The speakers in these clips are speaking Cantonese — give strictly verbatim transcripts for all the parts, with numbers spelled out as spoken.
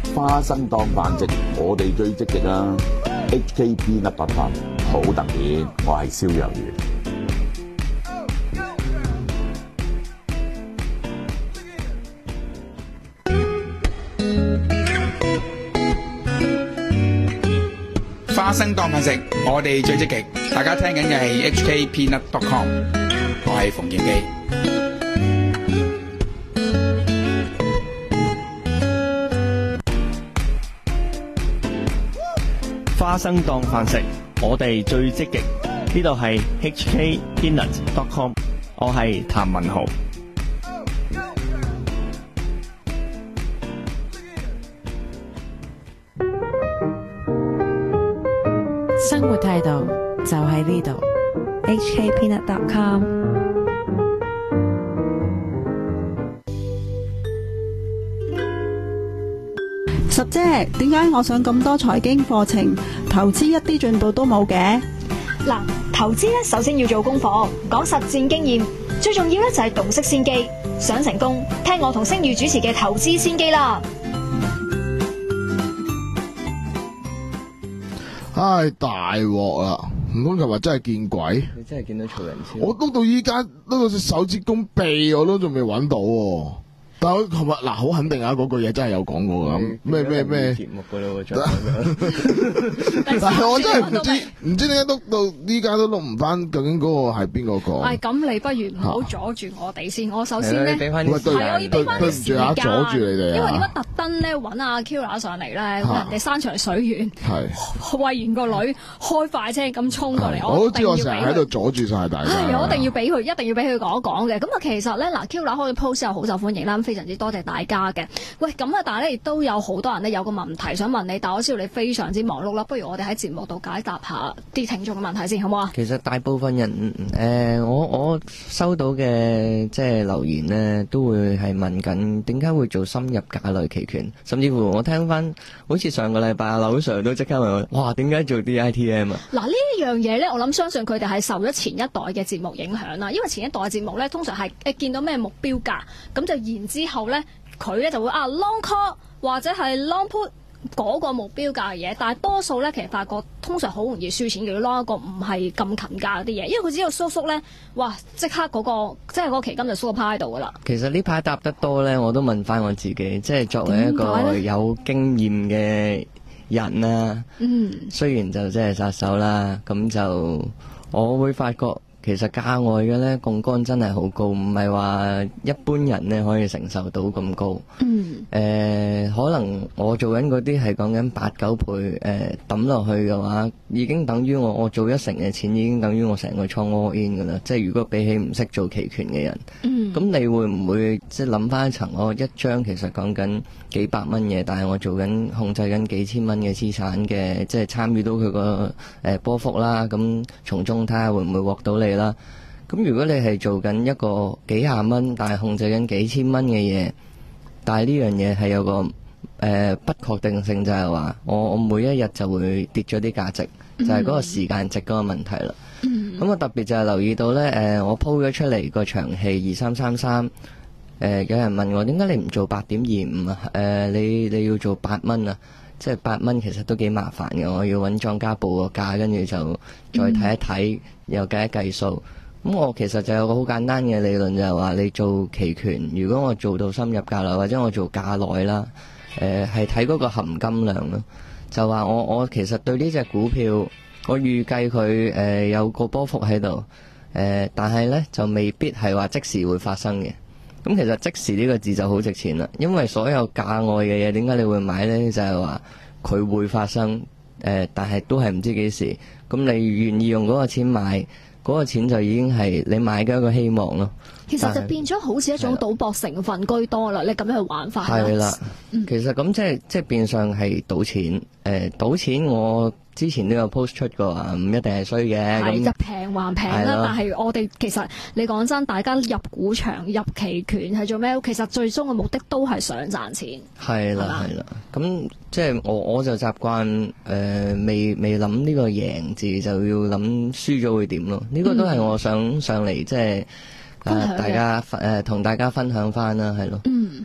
花生當飯食，我哋最積極啊 ！H K Peanut Butter 好特別，我係蕭若元。 花生當飯食，我哋最積極。大家聽緊嘅係 H K Peanut dot com， 我係馮建基。 花生當飯食，我哋最積極。呢度係 H K Peanut dot com， 我係譚文豪。 生活態度就喺呢度 H K Peanut dot com。 十姐，點解我上咁多財經課程，投資一啲進步都冇嘅？ 嗱，投資咧首先要做功課，講實戰經驗，最重要咧就係洞悉先機。想成功，聽我同星宇主持嘅投資先機啦。 唉，大鑊啦！唔通琴日真係見鬼？ 你真係見到曹仁超？ 我碌到依家碌到隻手指公臂，我都仲未揾到喎。但係我琴日嗱，好肯定啊，嗰句嘢真係有講過噶。咩咩咩節目噶咯， 但係我真係唔知，唔知點解碌到依家都碌唔翻，究竟嗰個係邊個講？ 唉，咁你不如唔好阻住我哋先。我首先咧， 俾翻啲時間， 係我要俾翻啲時間， 阻住你哋啊！ 因為點解特登咧揾阿 Kira 上嚟咧？人哋山長水遠，係餵完個女，開快車咁衝過嚟， 我都知我成日喺度阻住晒大家。 係，我一定要俾佢，一定要俾佢講一講嘅。咁啊，其實咧嗱 ，Kira 開嘅 post 又好受歡迎啦。非常之多謝大家嘅。喂，咁啊，但係咧亦都有好多人咧有個問題想問你，但我知道你非常之忙碌啦，不如我哋喺節目度解答下啲聽眾嘅問題先，好唔好啊？ 其實大部分人誒、呃，我我收到嘅即係留言呢，都會係問緊點解會做深入價類期權，甚至乎我聽翻好似上個禮拜阿劉 Sir 都即刻問我，哇，點解做 D I T M 啊？ 嗱，呢一樣嘢咧，我諗相信佢哋係受咗前一代嘅節目影響啦，因為前一代嘅節目咧通常係誒見到咩目標價，咁就然之後咧。佢咧就會啊 long call 或者係 long put 嗰個目標價嘅嘢，但係多數咧其實發覺通常好容易輸錢嘅，要 long 一個唔係咁近價嗰啲嘢，因為佢只要縮縮咧，哇！即刻嗰、嗰個即係嗰個期金就縮趴喺度噶啦。 其實呢排答得多咧，我都問翻我自己，即係作為一個有經驗嘅人啦，嗯，雖然就即係殺手啦，咁就我會發覺。其實價外嘅咧槓桿真係好高，唔係話一般人咧可以承受到咁高。嗯。誒、呃，可能我做緊嗰啲係講緊八九倍誒抌落去嘅話，已經等於我我做一成嘅錢，已經等於我成個倉 all in 㗎啦。即係如果比起唔識做期權嘅人，嗯。咁你會唔會即係諗翻一層？我一張其實講緊幾百蚊嘢，但係我做緊控制緊幾千蚊嘅資產嘅，即係參與到佢個誒波幅啦。咁從中睇下會唔會獲到你啦？咁如果你係做緊一個幾廿蚊，但係控制緊幾千蚊嘅嘢，但係呢樣嘢係有個誒、呃、不確定性，就係話我我每一日就會跌咗啲價值，就係、是、嗰個時間值嗰個問題啦。咁、嗯、我特別就係留意到呢，誒、呃、我鋪咗出嚟個長氣二三三三，誒有人問我點解你唔做八點二五啊？誒、呃、你你要做八蚊啊？即係八蚊其實都幾麻煩嘅，我要揾莊家報個價，跟住就再睇一睇，又計一計數。咁我其實就有個好簡單嘅理論，就係話你做期權，如果我做到深入價內，或者我做價內啦，誒係睇嗰個含金量咯。就話我我其實對呢隻股票，我預計佢誒有個波幅喺度，誒、呃、但係呢就未必係話即時會發生嘅。咁其實即時呢個字就好值錢啦，因為所有價外嘅嘢，點解你會買呢？就係話佢會發生，誒、呃、但係都係唔知幾時。咁你願意用嗰個錢買？嗰個錢就已經係你買嘅一個希望咯。 其實就變咗好似一種賭博成分居多啦。你咁樣去玩法係啦、嗯，其實咁即係即係變相係賭錢。誒、呃，賭錢我之前都有 post 出過啊，唔一定係衰嘅。 係就平還平啦，但係我哋其實你講真，大家入股場、入期權係做咩？其實最終嘅目的都係想賺錢。係啦，係啦。咁即係我我就習慣誒、呃，未未諗呢個贏字，就要諗輸咗會點咯。呢、這個都係我想上嚟即係誒大家誒同、呃、大家分享翻啦，係咯。 嗯。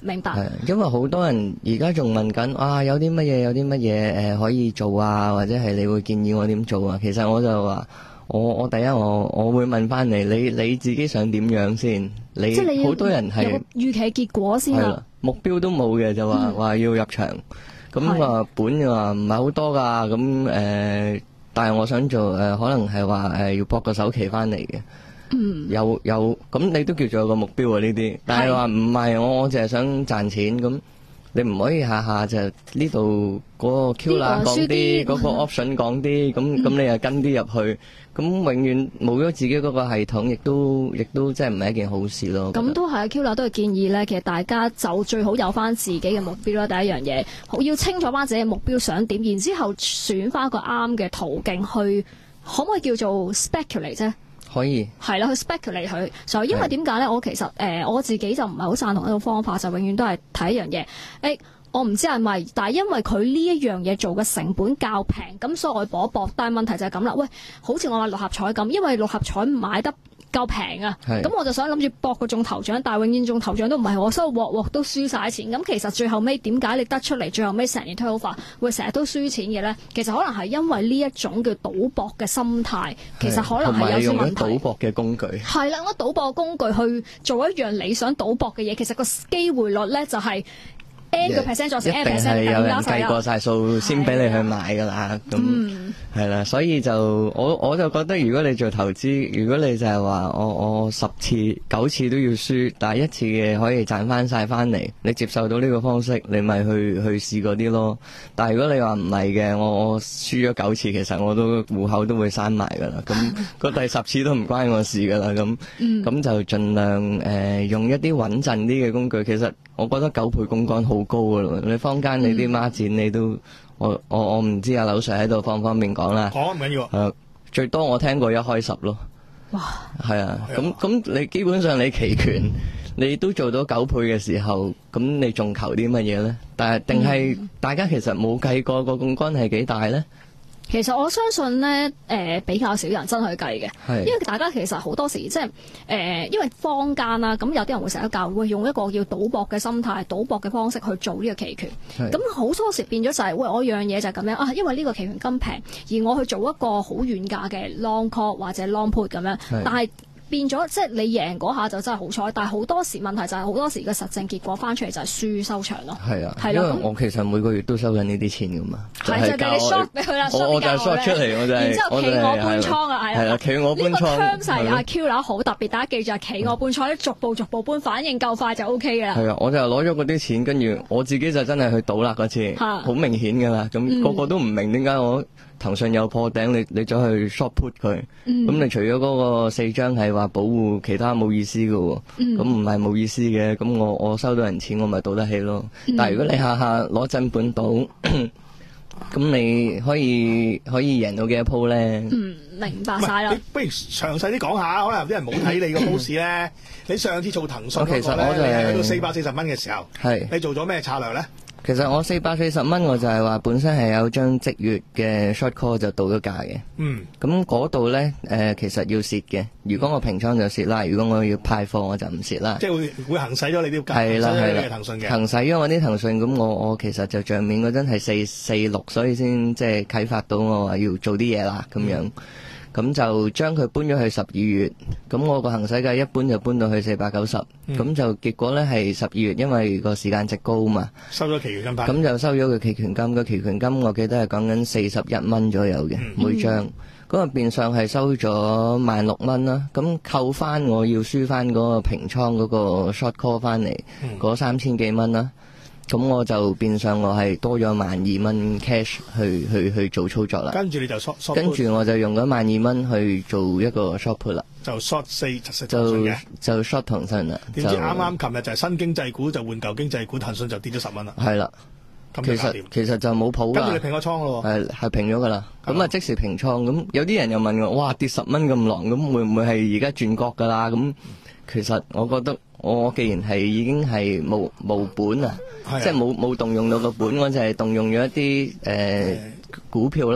明白。 係，因為好多人而家仲問緊啊，有啲乜嘢，有啲乜嘢誒可以做啊，或者係你會建議我點做啊？其實我就話，我我第一我我會問翻你，你你自己想點樣先？你即係你好多人係有個預期結果先啦， 目標都冇嘅就話話、嗯、要入場，咁啊本就話唔係好多噶，咁誒、呃，但係我想做誒、呃，可能係話誒要博個首期翻嚟嘅。嗯，有有咁你都叫做有個目標啊呢啲，但係話唔係我我淨係想賺錢，咁你唔可以下下就呢度嗰個 Q 啦講啲，嗰個 option 講啲，咁咁你又跟啲入去，咁永遠冇咗自己嗰個系統，亦都亦都即係唔係一件好事咯。咁都係啊 Q 啦都係建議咧，其實大家就最好有翻自己嘅目標啦。第一樣嘢，要清楚翻自己嘅目標想點，然之後選翻個啱嘅途徑去，可唔可以叫做 speculate 啫？ 可以係啦，去 speculate 佢，所以因為點解咧？我其實誒、呃、我自己就唔係好贊同呢個方法，就永遠都係睇一樣嘢。誒、欸，我唔知係咪，但係因為佢呢一樣嘢做嘅成本較平，咁所以我搏一搏。但係問題就係咁啦，喂，好似我話六合彩咁，因為六合彩買得夠平啊，咁我就想諗住搏個中頭獎，但係永遠中頭獎都唔係我，所以鑊鑊都輸晒錢。咁其實最後尾點解你得出嚟，最後尾成年推好法會成日都輸錢嘅咧？其實可能係因為呢一種叫賭博嘅心態，其實可能係有啲問題。 同埋用緊賭博嘅工具。 係啦，我賭博工具去做一樣你想賭博嘅嘢，其實個機會率咧就係、是。N 個 percent 再成 N percent， 一定係有人計過晒數先俾你去買噶啦，咁係啦，所以就我我就覺得，如果你做投資，如果你就係話我我十次九次都要輸，但係一次嘅可以賺翻晒翻嚟，你接受到呢個方式，你咪去去試嗰啲咯。但係如果你話唔係嘅，我我輸咗九次，其實我都戶口都會閂埋噶啦，咁個第十次都唔關我事噶啦，咁咁就盡量誒、呃、用一啲穩陣啲嘅工具。其實我覺得九倍槓桿好高噶咯，你坊間你啲孖展你都，我我我唔知阿柳 Sir 喺度方方面講啦。 講唔緊要。 誒，最多我聽過一開十咯。哇！係啊，咁咁你基本上你期權你都做到九倍嘅時候，咁你仲求啲乜嘢咧？但係定係大家其實冇計過個槓桿係幾大咧？ 其實我相信咧，誒、呃、比較少人真去計嘅，因為大家其實好多時即係誒，因為坊間啦，咁有啲人會成日教會用一個叫賭博嘅心態、賭博嘅方式去做呢個期權，咁好多時變咗就係、是、喂，我樣嘢就係咁樣啊，因為呢個期權咁平，而我去做一個好遠價嘅 long call 或者 long put 咁樣，但係變咗即係你贏嗰下就真係好彩，但係好多時問題就係好多時嘅實證結果翻出嚟就係輸收場咯。係啊，因為我其實每個月都收緊呢啲錢噶嘛， 係就係你 short 俾佢啦， 我就 short 出嚟，我就係然之後企鵝搬倉啊，係啊， 企鵝搬倉。呢個 term 係阿 Q 啦，好特別，大家記住啊，企鵝搬倉咧，逐步逐步搬，反應夠快就 O K 噶啦。 係啊，我就攞咗嗰啲錢，跟住我自己就真係去賭啦嗰次，好明顯噶啦，咁個個都唔明點解我。騰訊有破頂，你你走去 short put 佢，咁、嗯、你除咗嗰個四張係話保護，其他冇意思嘅喎，咁唔係冇意思嘅，咁我我收到人錢，我咪賭得起咯。嗯、但係如果你下下攞真本賭，咁你可以可以贏到幾多鋪咧？ 嗯，明白晒啦。 不如詳細啲講下，可能有啲人冇睇你個 post 咧。你上次做騰訊嗰個咧， 其實我就係、 你係去到四百四十蚊嘅時候，係你做咗咩策略咧？ 其實我四百四十蚊，我就係話本身係有張即月嘅 short call 就到咗價嘅。嗯。咁嗰度咧，誒、呃，其實要蝕嘅。如果我平倉就蝕啦，如果我要派貨我就唔蝕啦。 即係會會行使咗你啲價， 係啦係啦， 騰訊嘅。 行使咗我啲騰訊，咁我我其實就賬面嗰陣係四四六，所以先即係啟發到我話要做啲嘢啦咁樣。咁、嗯、就將佢搬咗去十二月，咁我個行使價一搬就搬到去四百九十，咁就結果咧係十二月，因為個時間值高嘛， 收咗期權金， 咁就收咗個期權金，個期權金我記得係講緊四十一蚊左右嘅、嗯、每張，嗰個變相係收咗萬六蚊啦，咁扣翻我要輸翻嗰個平倉嗰個 short call 翻嚟，嗰三千幾蚊啦。咁我就變相我係多咗萬二蚊 cash 去去去做操作啦。 跟住你就 short short， 跟住我就用咗萬二蚊去做一個 short put 啦。 就 short 四七就就 short 騰訊啦。 點知啱啱琴日就係新經濟股就換舊經濟股，騰訊就跌咗十蚊啦。 係啦，其實其實就冇譜㗎。 跟住你平咗倉咯。係係平咗㗎啦。咁啊即時平倉。咁有啲人又問我，哇跌十蚊咁狼，咁會唔會係而家轉角㗎啦？咁其實我覺得我既然係已經係冇冇本啊。即係冇冇動用到個本，我就係動用咗一啲誒、呃、股票啦。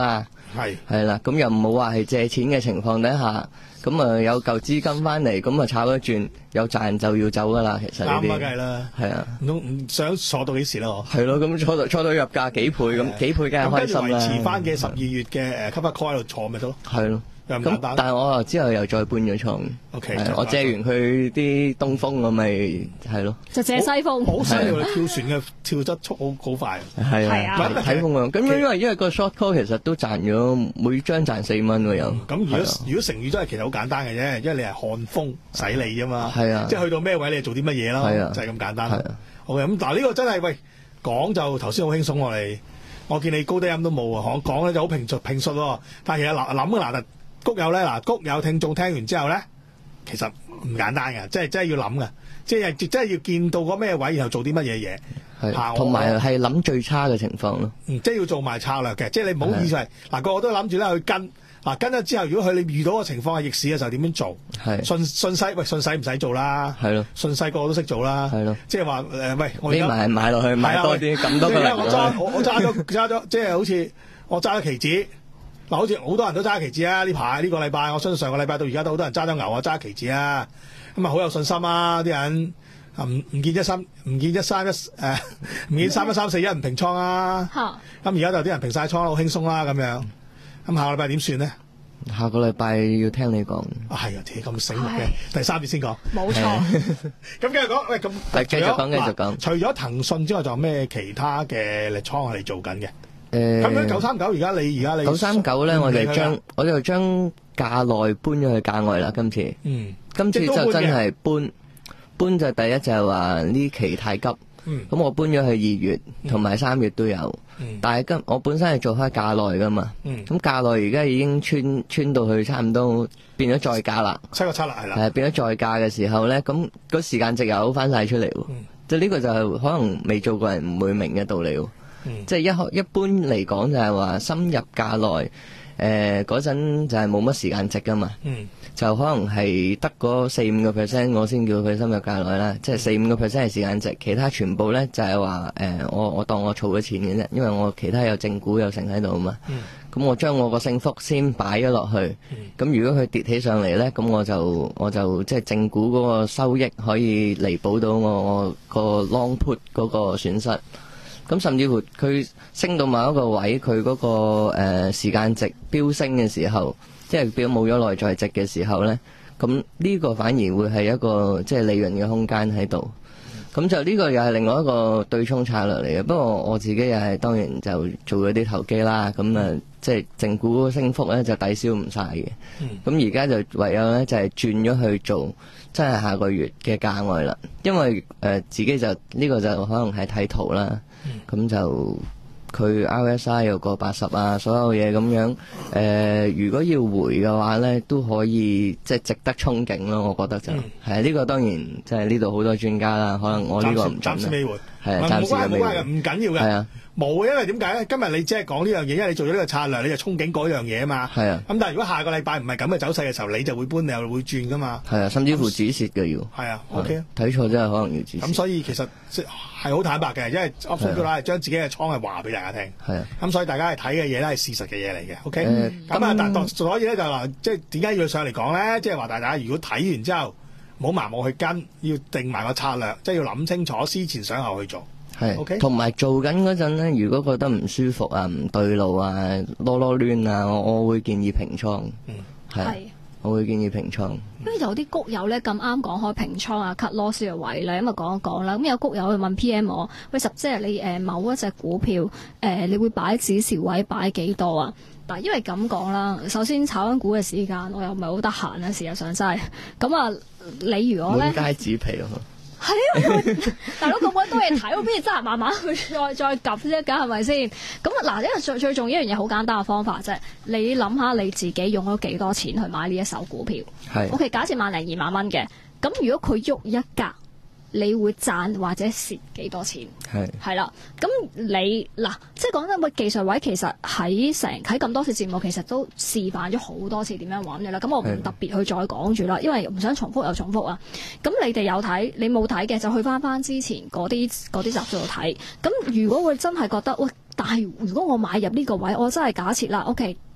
係係啦，咁又唔好話係借錢嘅情況底下，咁啊有嚿資金翻嚟，咁啊炒一轉有賺就要走噶啦，其實呢啲啱啊，梗係啦， 係啊， 唔通唔想坐到幾時啦？ 係咯，咁坐到坐到入價幾倍咁，幾倍梗係開心啦。 咁跟住維持翻嘅十二月嘅誒 cover call 喺度坐咪得咯。 係咯。 咁但係我之後又再搬咗倉 ，OK， 我借完佢啲東風，我咪係咯， 就借西風， 好犀利！跳船嘅跳得速好好快， 係啊，睇風啊！咁因為因為個 short call 其實都賺咗每張賺四蚊喎，又咁如果如果成語都係其實好簡單嘅啫，因為你係看風使利啊嘛， 係啊， 即係去到咩位你做啲乜嘢咯，就係咁簡單。係啊，好嘅，咁嗱呢個真係喂講就頭先好輕鬆我哋，我見你高低音都冇啊，我講咧就好平述平述喎，但係其實嗱諗嘅嗱。谷友咧嗱，谷友聽眾聽完之後咧，其實唔簡單嘅，即係真係要諗嘅，即係即係要見到個咩位，然後做啲乜嘢嘢， 係同埋係諗最差嘅情況咯。 嗯，即係要做埋策略嘅，即係你唔好以為嗱個個都諗住咧去跟，嗱跟咗之後，如果佢你遇到個情況係逆市嘅時候點樣做？係順順勢喂順勢唔使做啦，係咯，順勢個個都識做啦，係咯，即係話誒喂，我而家買買落去買多啲咁多個人， 我揸我我揸咗揸咗，即係好似我揸咗期指。嗱，好似好多人都揸期指啊！呢排呢個禮拜，我相信上個禮拜到而家都好多人揸咗牛啊，揸期指啊，咁啊好有信心啊！啲人啊唔唔見一三唔見一三一誒唔見三一三四一唔平倉啊！咁而家就啲人平晒倉，好輕鬆啦咁樣。咁下個禮拜點算呢？ 下個禮拜要聽你講。 啊係啊，你咁醒目嘅，第三節先講。 冇錯。 咁繼續講，喂咁。 係繼續講，繼續講。 除咗騰訊之外，仲有咩其他嘅力倉係你做緊嘅？ 誒， 咁樣九三九而家你而家你九三九咧，我哋將我哋就將價內搬咗去價外啦。今次，嗯，今次就真係搬搬就第一就係話呢期太急，嗯，咁我搬咗去二月同埋三月都有，嗯，但係今我本身係做開價內噶嘛，嗯，咁價內而家已經穿穿到去差唔多變咗再價啦， 七個七啦係啦， 係變咗再價嘅時候咧，咁個時間值又翻晒出嚟，嗯，即係呢個就係可能未做過人唔會明嘅道理。嗯、即係一一般嚟講就係話深入價內，誒嗰陣就係冇乜時間值噶嘛，嗯、就可能係得嗰四五個 percent 我先叫佢深入價內啦，即係四五個 percent 係時間值，其他全部咧就係話誒我我當我儲咗錢嘅啫，因為我其他有正股有剩喺度啊嘛，咁、嗯、我將我個升幅先擺咗落去，咁、嗯、如果佢跌起上嚟咧，咁我就我就即係正股嗰個收益可以彌補到我我個 long put 嗰個損失。咁甚至乎佢升到某一個位，佢嗰、嗰個誒、呃、時間值飆升嘅時候，即係飆冇咗內在值嘅時候咧，咁呢個反而會係一個即係利潤嘅空間喺度。咁就呢個又係另外一個對沖策略嚟嘅。不過我自己又係當然就做咗啲投機啦。咁啊，即係正股升幅咧就抵消唔晒嘅。咁而家就唯有咧就係轉咗去做，真係下個月嘅價外啦。因為誒、呃、自己就呢、呢個就可能係睇圖啦。咁、嗯、就佢 R S I 有個八十啊，所有嘢咁樣。誒、呃，如果要回嘅話咧，都可以即係值得憧憬咯。我覺得就係呢、嗯呢個當然即係呢度好多專家啦，可能我呢個唔準啦。暫時未回，係啊，暫時未回，唔緊要嘅。係啊。冇，因為點解咧？今日你只係講呢樣嘢，因為你做咗呢個策略，你就憧憬嗰樣嘢啊嘛。係啊。咁但係如果下個禮拜唔係咁嘅走勢嘅時候，你就會搬，你又會轉噶嘛。係啊，甚至乎止蝕嘅要。係啊 ，OK 啊。睇錯真係可能要止蝕。咁所以其實係好坦白嘅，因為 option 都係將自己嘅倉係話俾大家聽。係啊。咁所以大家係睇嘅嘢咧係事實嘅嘢嚟嘅。OK。咁啊，但所以咧就話，即係點解要上嚟講咧？即係話大家如果睇完之後，唔好盲目去跟，要定埋個策略，即係要諗清楚，思前想後去做。係，同埋、okay? 做緊嗰陣咧，如果覺得唔舒服啊、唔對路啊、囉囉攣啊，我我會建議平倉。嗯，係，我會建議平倉。因為有啲谷友咧咁啱講開平倉啊、cut loss 嘅位咧，咁啊講一講啦。咁有谷友去問 P M 我，喂，十姐你誒、呃、某一隻股票誒、呃，你會擺止蝕位擺幾多啊？嗱，因為咁講啦，首先炒緊股嘅時間，我又唔係好得閒啊，事實上真係。咁啊，你如果咧，滿街紙皮啊！係啊，大佬咁鬼多嘢睇，我邊度真係慢慢去再再撳啫？梗係咪先？咁啊嗱，因為最最重要一樣嘢，好簡單嘅方法啫。你諗下你自己用咗幾多錢去買呢一手股票？係 OK，假設萬零二萬蚊嘅，咁如果佢喐一格，你會賺或者蝕幾多錢？係係啦，咁你嗱，即係講真，個技術位其實喺成喺咁多次節目，其實都示範咗好多次點樣玩嘅啦。咁我唔特別去再講住啦，因為唔想重複又重複啊。咁你哋有睇，你冇睇嘅就去翻翻之前嗰啲嗰啲集數度睇。咁如果會真係覺得喂，但係如果我買入呢個位，我真係假設啦，OK。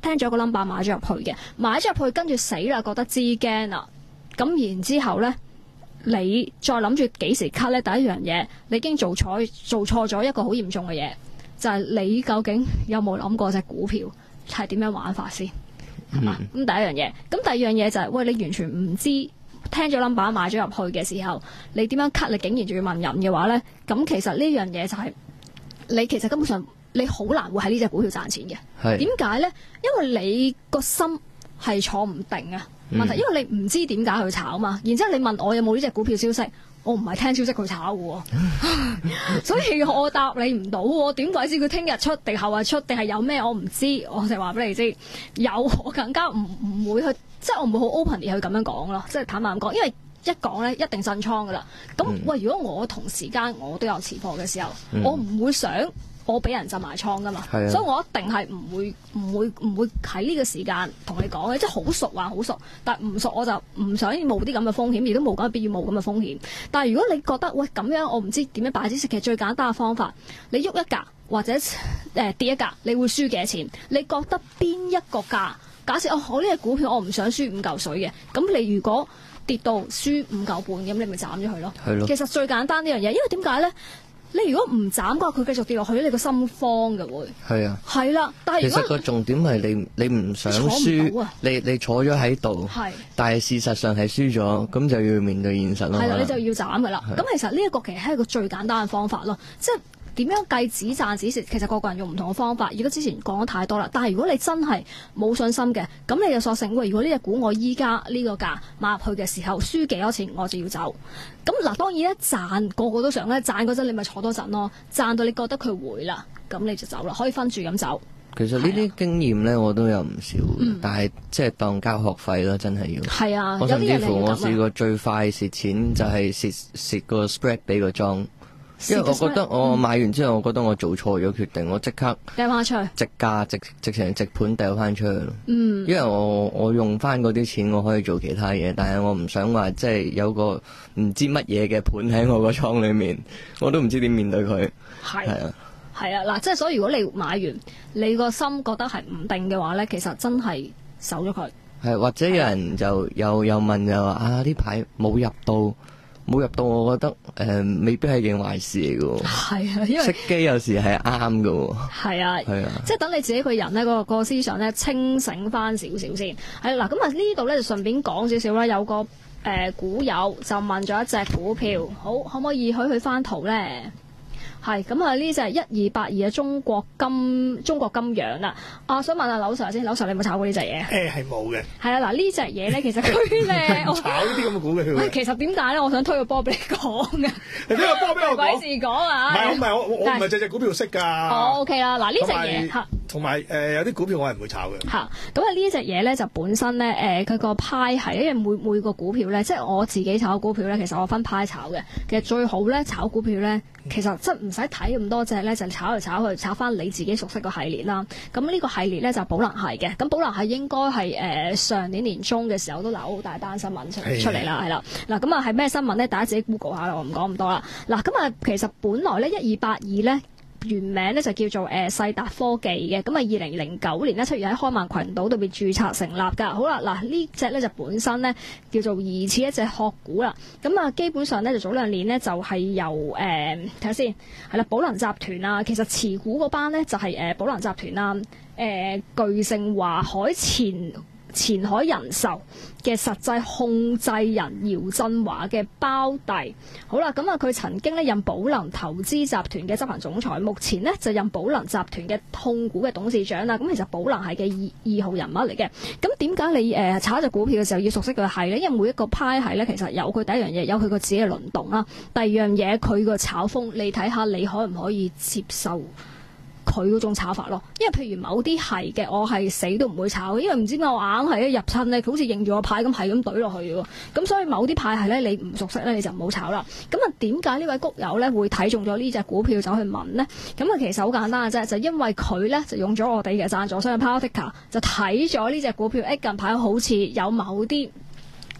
聽咗個 number 買咗入去嘅，買咗入去跟住死啦，覺得知驚啦，咁然之後咧，你再諗住幾時 cut 咧？第一樣嘢，你已經做錯做錯咗一個好嚴重嘅嘢，就係、是、你究竟有冇諗過隻股票係點樣玩法先？係嘛？咁、嗯、第一樣嘢，咁第二樣嘢就係、是，喂，你完全唔知聽咗 number 買咗入去嘅時候，你點樣 cut？你竟然仲要問人嘅話咧，咁其實呢樣嘢就係、是、你其實根本上你好難會喺呢隻股票賺錢嘅。係點解咧？因為你個心係坐唔定啊。問題，因為你唔知點解去炒嘛，然之後你問我有冇呢隻股票消息，我唔係聽消息去炒嘅，所以我答你唔到喎。點鬼知佢聽日出定後日出定係有咩我唔知，我就話俾你知。有我更加唔唔會去，即係我唔會好 openly 去咁樣講咯，即係坦白咁講，因為一講咧一定震倉噶啦。咁、嗯、喂，如果我同時間我都有持貨嘅時候，嗯、我唔會想我俾人浸埋倉噶嘛，所以我一定係唔會唔會唔會喺呢個時間同你講嘅，即係好熟還好熟，但係唔熟我就唔想冒啲咁嘅風險，亦都冇咁嘅必要冒咁嘅風險。但係如果你覺得喂咁樣，我唔知點樣擺啲食，其實最簡單嘅方法，你喐一格或者誒、呃、跌一格，你會輸幾多錢？你覺得邊一個價？假設哦，我呢隻股票我唔想輸五嚿水嘅，咁你如果跌到輸五嚿半咁，你咪斬咗佢咯。係咯。其實最簡單呢樣嘢，因為點解咧？你如果唔斬嘅話，佢繼續跌落去，你個心慌嘅會。係啊。係啦，但係如果其實個重點係你你唔想輸，啊、你你坐咗喺度，但係事實上係輸咗，咁就要面對現實咯。係啦，你就要斬嘅啦。咁其實呢一個其實係一個最簡單嘅方法咯，即係。點樣計止賺止蝕？其實個個人用唔同嘅方法。如果之前講得太多啦，但係如果你真係冇信心嘅，咁你就索性喂，如果呢隻股我依家呢個價買入去嘅時候，輸幾多錢我就要走。咁嗱，當然咧賺個個都想咧，賺嗰陣你咪坐多陣咯，賺到你覺得佢回啦，咁你就走啦，可以分住咁走。其實呢啲經驗咧，我都有唔少，嗯、但係即係當交學費咯，真係要。係啊，我甚至乎我試過最快蝕錢就係蝕蝕個 spread 俾個莊。因為我覺得我買完之後，我覺得我做錯咗決定，我即刻掉翻出去，直價直直情直盤掉翻出去咯。嗯，因為我我用翻嗰啲錢，我可以做其他嘢，但係我唔想話即係有個唔知乜嘢嘅盤喺我個倉裏面，我都唔知點面對佢。係係啊，係啊，嗱，即係所以如果你買完，你個心覺得係唔定嘅話咧，其實真係守咗佢。係或者有人就又又問就話啊，呢排冇入到。冇入到，我覺得誒、呃、未必係件壞事嚟嘅。係啊，因為熄機有時係啱嘅。係啊，係啊，即係等你自己個人咧，嗰個個思想咧清醒翻少少先。係嗱，咁啊呢度咧就順便講少少啦。有個誒、呃、股友就問咗一隻股票，好可唔可以許佢翻圖咧？係咁啊！呢隻一二八二嘅中國金中國金洋啦。啊，想問下劉 Sir 先，劉 Sir 你有冇炒過呢隻嘢？誒係冇嘅。係啊，嗱呢隻嘢咧，其實佢咧，我炒呢啲咁嘅股嘅佢。其實點解咧？我想推個波俾你講嘅。你推個波俾我講。鬼事講啊！唔係，唔係我我我唔係隻隻股票識㗎。哦 OK 啦，嗱呢隻嘢嚇。同埋誒有啲股票我係唔會炒嘅。嚇，咁啊呢隻嘢咧就本身咧誒佢個派係，因為每每個股票咧，即係我自己炒股票咧，其實我分派炒嘅。其實最好咧炒股票咧，其實即係唔使睇咁多隻咧，就炒嚟炒去，炒翻你自己熟悉個系列啦。咁呢個系列咧就寶能系嘅。咁寶能系應該係誒上年年中嘅時候都有好大單新聞出出嚟啦，係啦。嗱咁啊係咩新聞咧？大家自己 Google 下啦，我唔講咁多啦。嗱咁啊其實本來咧一二八二咧。原名咧就叫做誒世達科技嘅，咁啊二零零九年咧七月喺開曼群島度邊註冊成立㗎。好啦，嗱呢隻咧就本身咧叫做疑似一隻殼股啦。咁啊基本上咧就早兩年咧就係由誒睇下先係啦，寶能集團啊，其實持股嗰班咧就係誒寶能集團啊，誒、呃、巨盛華海前。前海人壽嘅實際控制人姚振華嘅胞弟，好啦，咁啊佢曾經咧任寶能投資集團嘅執行總裁，目前呢就任寶能集團嘅控股嘅董事長啦。咁其實寶能係嘅二二號人物嚟嘅。咁點解你誒、呃、炒一隻股票嘅時候要熟悉佢係咧？因為每一個派係咧，其實有佢第一樣嘢，有佢個自己嘅輪動啦。第二樣嘢，佢個炒風，你睇下你可唔可以接受？佢嗰種炒法咯，因為譬如某啲係嘅，我係死都唔會炒，因為唔知點解我硬係一入親咧，佢好似認住個牌咁，係咁懟落去嘅喎。咁所以某啲牌係咧，你唔熟悉咧，你就唔好炒啦。咁啊，點解呢位谷友咧會睇中咗呢隻股票走去問呢？咁啊，其實好簡單嘅啫，就因為佢咧就用咗我哋嘅贊助商 Power Ticker 就睇咗呢隻股票，誒近排好似有某啲。誒、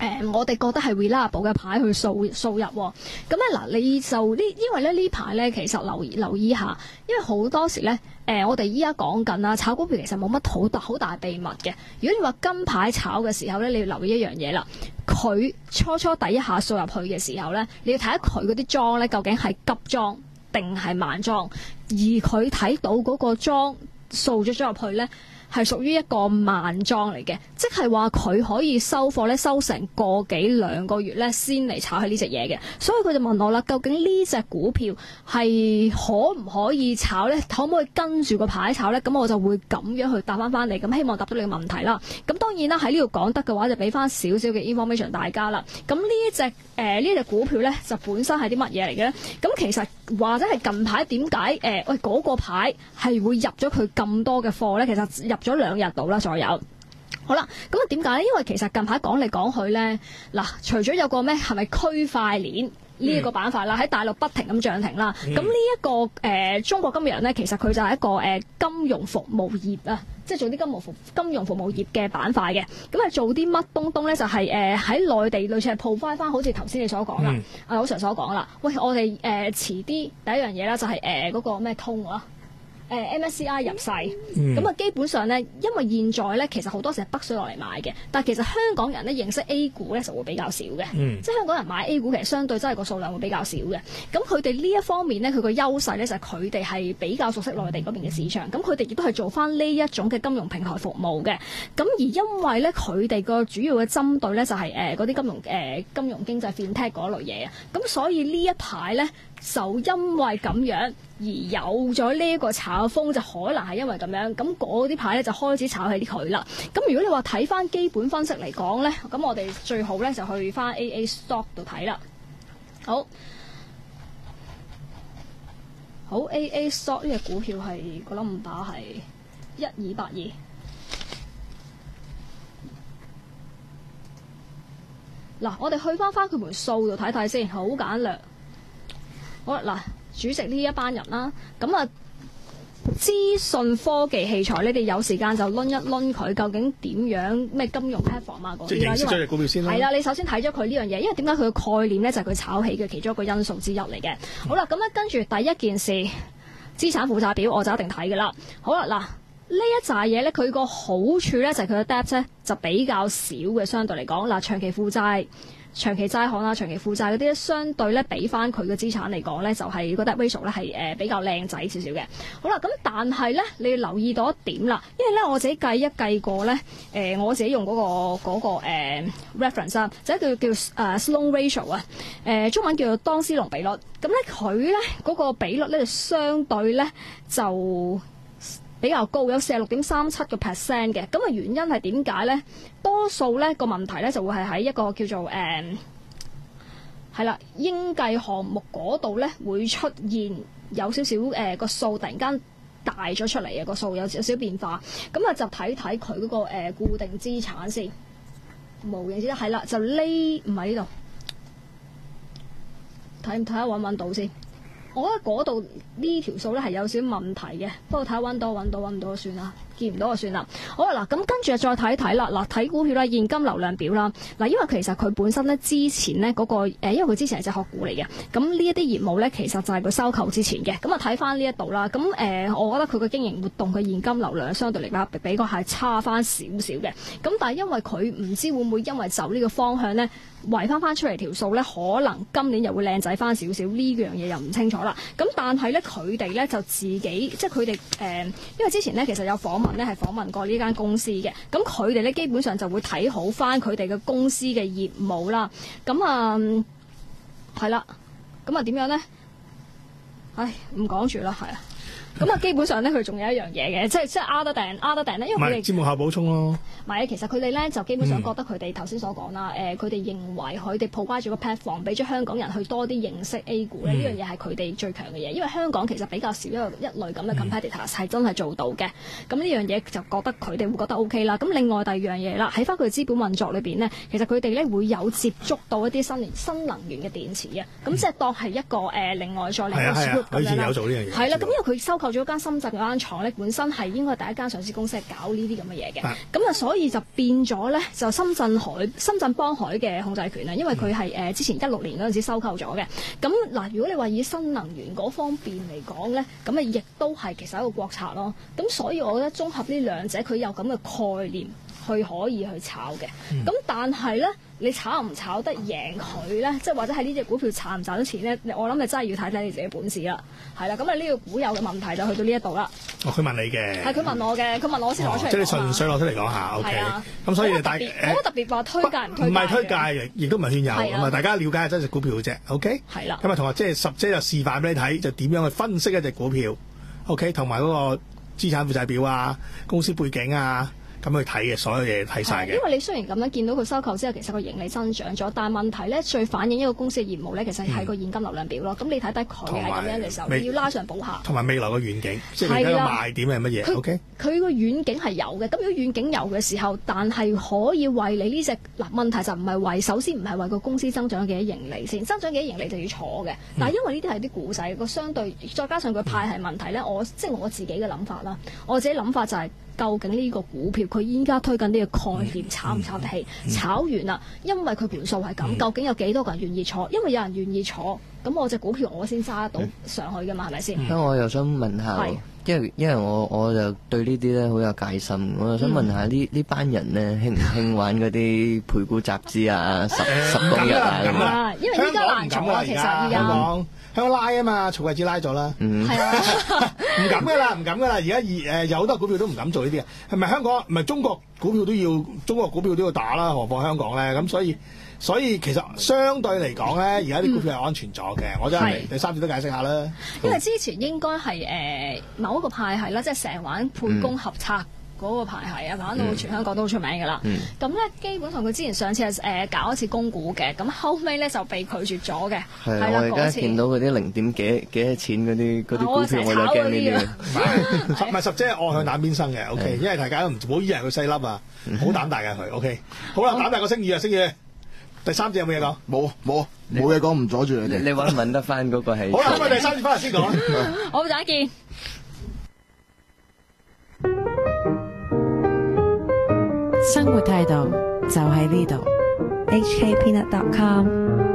誒、呃，我哋覺得係 reliable 嘅牌去掃掃入喎。咁咧嗱，你就呢，因為咧呢排咧其實留意留意下，因為好多時咧誒、呃，我哋依家講緊啦，炒股票其實冇乜好大好大秘密嘅。如果你話跟牌炒嘅時候咧，你要留意一樣嘢啦，佢初初第一下掃入去嘅時候咧，你要睇下佢嗰啲莊咧究竟係急莊定係慢莊，而佢睇到嗰個莊掃咗咗入去咧，係屬於一個慢莊嚟嘅，即係話佢可以收貨咧，收成個幾兩個月咧，先嚟炒起呢隻嘢嘅。所以佢就問我啦，究竟呢隻股票係可唔可以炒咧？可唔可以跟住個牌炒咧？咁我就會咁樣去答翻翻嚟，咁希望答到你嘅問題啦。咁當然啦，喺呢度講得嘅話，就俾翻少少嘅 information 大家啦。咁呢一隻誒呢隻股票咧，就本身係啲乜嘢嚟嘅咧？咁其實或者係近排點解誒喂嗰個牌係會入咗佢咁多嘅貨咧？其實入咗兩日到啦，左右。好啦，咁啊點解咧？因為其實近排講嚟講去咧，嗱，除咗有個咩係咪區塊鏈呢一個板塊啦，喺大陸不停咁漲停啦。咁呢一個誒、呃、中國今日人咧，其實佢就係一個誒、呃、金融服務業啊，即係做啲金融服金融服務業嘅板塊嘅。咁啊做啲乜東東咧？就係誒喺內地類似係 provide翻，好似頭先你所講啦，阿老 Sir 所講啦。喂，我哋誒、呃、遲啲第一樣嘢啦，就係誒嗰個咩通啊？誒 M S C I 入世，咁啊、嗯、基本上咧，因為現在咧其實好多時係北水落嚟買嘅，但係其實香港人咧認識 A 股咧就會比較少嘅，嗯、即係香港人買 A 股其實相對真係個數量會比較少嘅。咁佢哋呢一方面咧，佢個優勢咧就係佢哋係比較熟悉內地嗰邊嘅市場，咁佢哋亦都係做翻呢一種嘅金融平台服務嘅。咁而因為咧佢哋個主要嘅針對咧就係誒嗰啲金融誒、呃、金融經濟 FinTech 嗰類嘢啊，咁所以呢一排咧就因為咁樣而有咗呢一個炒風，就可能係因為咁樣，咁嗰啲牌咧就開始炒起啲佢啦。咁如果你話睇翻基本分析嚟講咧，咁我哋最好咧就去翻 A A Stock 度睇啦。好，好 A A Stock 呢隻股票係個 number 係一二八二。嗱，我哋去翻翻佢盤數度睇睇先，好簡略。好啦，嗱，主席呢一班人啦，咁啊，資訊科技器材，你哋有時間就攆一攆佢，究竟點樣咩金融 platform 啊嗰啲啦， 即係認識咗隻股票先啦。 係啦，你首先睇咗佢呢樣嘢，因為點解佢嘅概念咧就係佢炒起嘅其中一個因素之一嚟嘅。嗯、好啦，咁咧跟住第一件事，資產負債表我就一定睇㗎啦。好啦，嗱，呢一紮嘢咧，佢個好處咧就係佢嘅 debt 咧就比較少嘅，相對嚟講，嗱，長期負債。長期債項啦、長期負債嗰啲咧，相對咧比翻佢嘅資產嚟講咧，就係個 debt ratio 咧係誒比較靚仔少少嘅。好啦，咁但係咧，你要留意到一點啦，因為咧我自己計一計過咧，誒、呃、我自己用嗰、嗰個嗰、嗰個呃、reference 啊，就係叫叫誒 Sloan ratio 啊，誒中文叫做當斯隆比率。咁咧佢咧嗰個比率咧就相對咧就比較高，有四十六點三七個 percent 嘅。咁啊原因係點解咧？多數咧個問題咧就會係喺一個叫做誒係啦應計項目嗰度咧會出現有少少誒個數突然間大咗出嚟嘅，個數有少少變化。咁啊就睇睇佢嗰個誒、呃、固定資產先，無形資產係啦，就呢唔係呢度，睇唔睇下揾唔揾到先？我覺得嗰度呢條數咧係有少少問題嘅，不過睇下揾到揾到揾唔到就算啦，見唔到就算啦。好啦，嗱咁跟住再睇睇啦，嗱睇股票啦，現金流量表啦，嗱因為其實佢本身咧之前咧嗰、嗰個誒，因為佢之前係隻殼股嚟嘅，咁呢一啲業務咧其實就係佢收購之前嘅，咁啊睇翻呢一度啦，咁誒、呃，我覺得佢個經營活動嘅現金流量相對嚟講比較係差翻少少嘅，咁但係因為佢唔知會唔會因為走呢個方向咧，圍翻翻出嚟條數咧，可能今年又會靚仔翻少少，呢樣嘢又唔清楚啦。咁但係咧，佢哋咧就自己，即係佢哋誒，因為之前咧其實有訪問咧，係訪問過呢間公司嘅。咁佢哋咧基本上就會睇好翻佢哋嘅公司嘅業務啦。咁啊，係啦。咁啊點樣咧？唉，唔講住啦，係啊。咁啊，基本上咧，佢仲有一樣嘢嘅，即係即係 other than other than 咧，因為佢哋節目下補充咯。 唔係，其實佢哋咧就基本上覺得佢哋頭先所講啦，誒佢哋認為佢哋 provide 咗個 platform 俾咗香港人去多啲認識 A 股咧，呢、嗯、樣嘢係佢哋最強嘅嘢，因為香港其實比較少一個一類咁嘅 competitors 係、嗯、真係做到嘅。咁呢樣嘢就覺得佢哋會覺得 OK 啦。咁另外第二樣嘢啦，喺翻佢資本運作裏邊呢，其實佢哋咧會有接觸到一啲新新能源嘅電池啊。咁、嗯、即係當係一個誒、呃、另外再另外 group 咁樣啦。係啦，咁因為佢收購咗間深圳嗰間廠咧，本身係應該係第一間上市公司係搞呢啲咁嘅嘢嘅。 啊咁啊，所以就變咗咧，就深圳海、深圳幫海嘅控制權啊，因為佢係誒之前一六年嗰陣時收購咗嘅。咁嗱，如果你話以新能源嗰方面嚟講咧，咁啊亦都係其實一個國策咯。咁所以我覺得綜合呢兩者，佢有咁嘅概念去可以去炒嘅。咁、嗯、但係咧，你炒唔炒得贏佢咧？即係或者係呢隻股票賺唔賺到錢咧？我諗你真係要睇睇你自己本事啦。係啦，咁啊呢個股友嘅問題就去到呢一度啦。 哦，佢問你嘅。係佢問我嘅，佢問我先攞出嚟、哦。 即係你純粹攞出嚟講下 ，OK。咁所以你大誒， 冇特別話推介唔推介。 唔係推介，亦都唔係勸誘，咁啊大家了解下真係隻股票啫 ，OK。係啦。咁啊同學即係十姐就示範俾你睇，就點樣去分析一隻股票 ，OK， 同埋嗰個資產負債表啊、公司背景啊。咁去睇嘅，所有嘢睇晒嘅。因為你雖然咁樣見到佢收購之後，其實個盈利增長咗，但係問題咧，最反映一個公司嘅業務咧，其實係個現金流量表咯。咁、嗯、你睇低佢係咁樣嘅時候，你要拉上補下。同埋未來嘅遠景，即係你睇個賣點係乜嘢 ？OK。佢個遠景係有嘅，咁如果遠景有嘅時候，但係可以為你呢隻嗱問題就唔係為，首先唔係為個公司增長幾多盈利先，增長幾多盈利就要坐嘅。但係因為呢啲係啲股仔個相對，再加上佢派係問題咧，我即係我自己嘅諗法啦。我自己諗法就係、是。究竟呢個股票佢依家推緊呢個概念炒唔炒得起？嗯嗯、炒完啦，因為佢盤數係咁，嗯、究竟有幾多個人願意坐？因為有人願意坐，咁我隻股票我先揸得到上去噶嘛，係咪先？咁、 嗯、我又想問下，因為因為我我就對呢啲咧好有戒心，我又想問下呢呢、嗯、班人咧興唔興玩嗰啲配股集資啊、十十個日啊咁啊？ 因為依家難做啊，其實依家。 香港拉啊嘛，曹貴子拉咗啦，係、嗯、啊，唔敢噶啦，唔敢噶啦，而家誒有好多股票都唔敢做呢啲嘅，係咪香港唔係中國股票都要，中國股票都要打啦，何況香港咧？咁所以所以其實相對嚟講咧，而家啲股票係安全咗嘅、嗯，我真係第三次都解釋下啦。 因為之前應該係誒某一個派系啦，即係成日玩配供合策。嗯嗰個牌係啊，玩到全香港都好出名㗎啦。咁、嗯、咧基本上佢之前上次係誒、呃、搞一次供股嘅，咁後尾咧就被拒絕咗嘅。係啦， 我而家見到嗰啲零點幾幾多錢嗰啲嗰啲股票，我就驚呢啲。 唔係十姐係愛向膽邊生嘅 ，OK，因為大家都唔好以為佢細粒啊，好膽大嘅佢 ，OK。好啦，膽大個星宇啊，星宇。第三隻有冇嘢講？ 冇冇冇嘢講，唔阻住你哋。 你揾唔揾得翻嗰個係？ 好啦，咁我第三隻翻嚟先講。 好，再見。 生活態度就喺呢度。H K Peanut dot com